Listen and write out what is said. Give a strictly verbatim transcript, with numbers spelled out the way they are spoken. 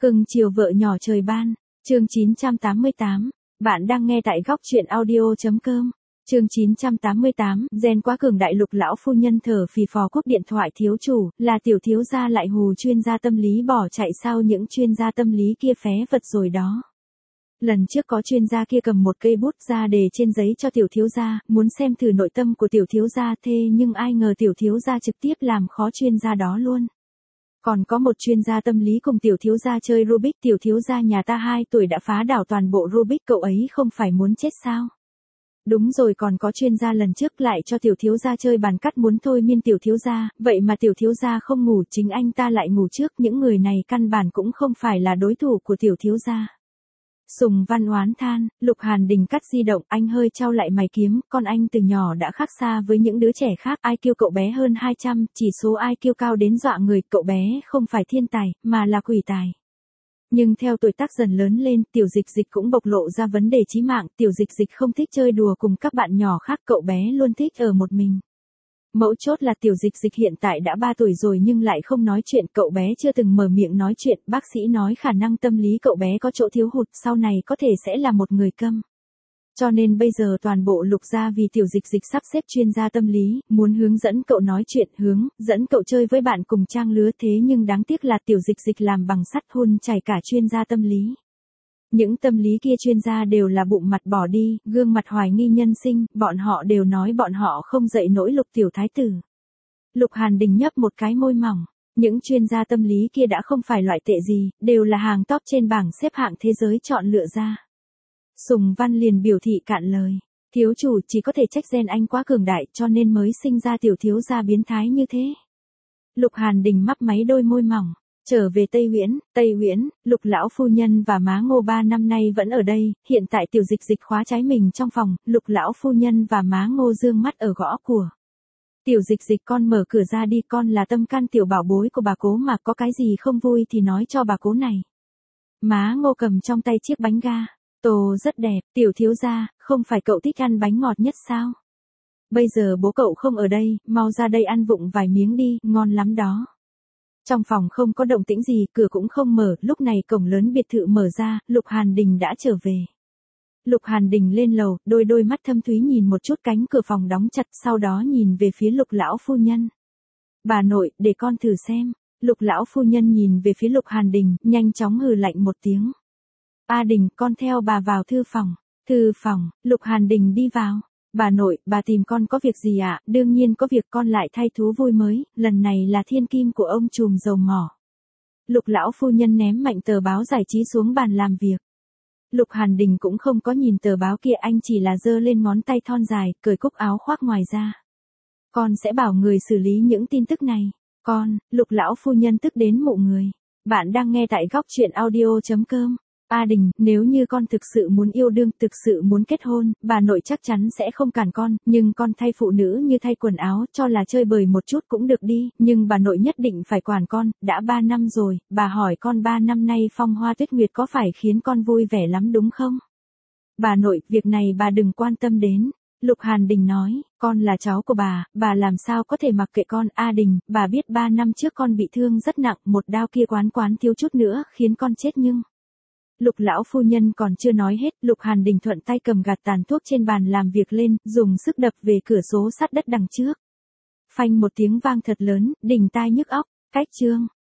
Cưng chiều vợ nhỏ trời ban, chương chín trăm tám mươi tám, bạn đang nghe tại góc truyện audio.com. Chương chín trăm tám mươi tám, gen quá cường đại. Lục lão phu nhân thở phì phò cúp điện thoại. Thiếu chủ, là tiểu thiếu gia lại hù chuyên gia tâm lý bỏ chạy sao? Những chuyên gia tâm lý kia phé vật rồi đó. Lần trước có chuyên gia kia cầm một cây bút ra đề trên giấy cho tiểu thiếu gia, muốn xem thử nội tâm của tiểu thiếu gia, thế nhưng ai ngờ tiểu thiếu gia trực tiếp làm khó chuyên gia đó luôn. Còn có một chuyên gia tâm lý cùng tiểu thiếu gia chơi Rubik. Tiểu thiếu gia nhà ta hai tuổi đã phá đảo toàn bộ Rubik, cậu ấy không phải muốn chết sao? Đúng rồi, còn có chuyên gia lần trước lại cho tiểu thiếu gia chơi bàn cắt, muốn thôi miên tiểu thiếu gia, vậy mà tiểu thiếu gia không ngủ, chính anh ta lại ngủ trước. Những người này căn bản cũng không phải là đối thủ của tiểu thiếu gia. Sùng Văn oán than. Lục Hàn Đình cắt di động, anh hơi chau lại mày kiếm, con anh từ nhỏ đã khác xa với những đứa trẻ khác. I Q cậu bé hơn hai trăm, chỉ số I Q cao đến dọa người. Cậu bé không phải thiên tài, mà là quỷ tài. Nhưng theo tuổi tác dần lớn lên, tiểu dịch dịch cũng bộc lộ ra vấn đề chí mạng. Tiểu dịch dịch không thích chơi đùa cùng các bạn nhỏ khác, cậu bé luôn thích ở một mình. Mấu chốt là tiểu dịch dịch hiện tại đã ba tuổi rồi nhưng lại không nói chuyện, cậu bé chưa từng mở miệng nói chuyện. Bác sĩ nói khả năng tâm lý cậu bé có chỗ thiếu hụt, sau này có thể sẽ là một người câm. Cho nên bây giờ toàn bộ Lục gia vì tiểu dịch dịch sắp xếp chuyên gia tâm lý, muốn hướng dẫn cậu nói chuyện, hướng dẫn cậu chơi với bạn cùng trang lứa. Thế nhưng đáng tiếc là tiểu dịch dịch làm bằng sắt, hun chảy cả chuyên gia tâm lý. Những tâm lý kia chuyên gia đều là bụng mặt bỏ đi, gương mặt hoài nghi nhân sinh, bọn họ đều nói bọn họ không dậy nổi Lục tiểu thái tử. Lục Hàn Đình nhấp một cái môi mỏng, những chuyên gia tâm lý kia đã không phải loại tệ gì, đều là hàng top trên bảng xếp hạng thế giới chọn lựa ra. Sùng Văn liền biểu thị cạn lời, thiếu chủ chỉ có thể trách gen anh quá cường đại cho nên mới sinh ra tiểu thiếu gia biến thái như thế. Lục Hàn Đình mấp máy đôi môi mỏng. Trở về Tây Huyễn, Tây Huyễn, Lục lão phu nhân và má Ngô ba năm nay vẫn ở đây, hiện tại tiểu dịch dịch khóa trái mình trong phòng, Lục lão phu nhân và má Ngô dương mắt ở gõ cửa. Tiểu dịch dịch, con mở cửa ra đi, con là tâm can tiểu bảo bối của bà cố mà, có cái gì không vui thì nói cho bà cố này. Má Ngô cầm trong tay chiếc bánh ga, tô rất đẹp. Tiểu thiếu gia, không phải cậu thích ăn bánh ngọt nhất sao? Bây giờ bố cậu không ở đây, mau ra đây ăn vụng vài miếng đi, ngon lắm đó. Trong phòng không có động tĩnh gì, cửa cũng không mở, lúc này cổng lớn biệt thự mở ra, Lục Hàn Đình đã trở về. Lục Hàn Đình lên lầu, đôi đôi mắt thâm thúy nhìn một chút cánh cửa phòng đóng chặt, sau đó nhìn về phía Lục lão phu nhân. Bà nội, để con thử xem. Lục lão phu nhân nhìn về phía Lục Hàn Đình, nhanh chóng hừ lạnh một tiếng. A Đình, con theo bà vào thư phòng. Thư phòng, Lục Hàn Đình đi vào. Bà nội, bà tìm con có việc gì ạ? À? Đương nhiên có việc, con lại thay thú vui mới, lần này là thiên kim của ông trùm dầu mỏ. Lục lão phu nhân ném mạnh tờ báo giải trí xuống bàn làm việc. Lục Hàn Đình cũng không có nhìn tờ báo kia, anh chỉ là giơ lên ngón tay thon dài, cởi cúc áo khoác ngoài ra. Con sẽ bảo người xử lý những tin tức này. Con, Lục lão phu nhân tức đến mụ người. Bạn đang nghe tại góc truyện audio.com. A Đình, nếu như con thực sự muốn yêu đương, thực sự muốn kết hôn, bà nội chắc chắn sẽ không cản con, nhưng con thay phụ nữ như thay quần áo, cho là chơi bời một chút cũng được đi, nhưng bà nội nhất định phải quản con, đã ba năm rồi, bà hỏi con ba năm nay phong hoa tuyết nguyệt có phải khiến con vui vẻ lắm đúng không? Bà nội, việc này bà đừng quan tâm đến. Lục Hàn Đình nói, con là cháu của bà, bà làm sao có thể mặc kệ con. A Đình, bà biết ba năm trước con bị thương rất nặng, một đao kia quán quán thiếu chút nữa khiến con chết nhưng... Lục lão phu nhân còn chưa nói hết, Lục Hàn Đình thuận tay cầm gạt tàn thuốc trên bàn làm việc lên, dùng sức đập về cửa sổ sắt đất đằng trước. Phanh một tiếng vang thật lớn, đình tai nhức óc. Cách chương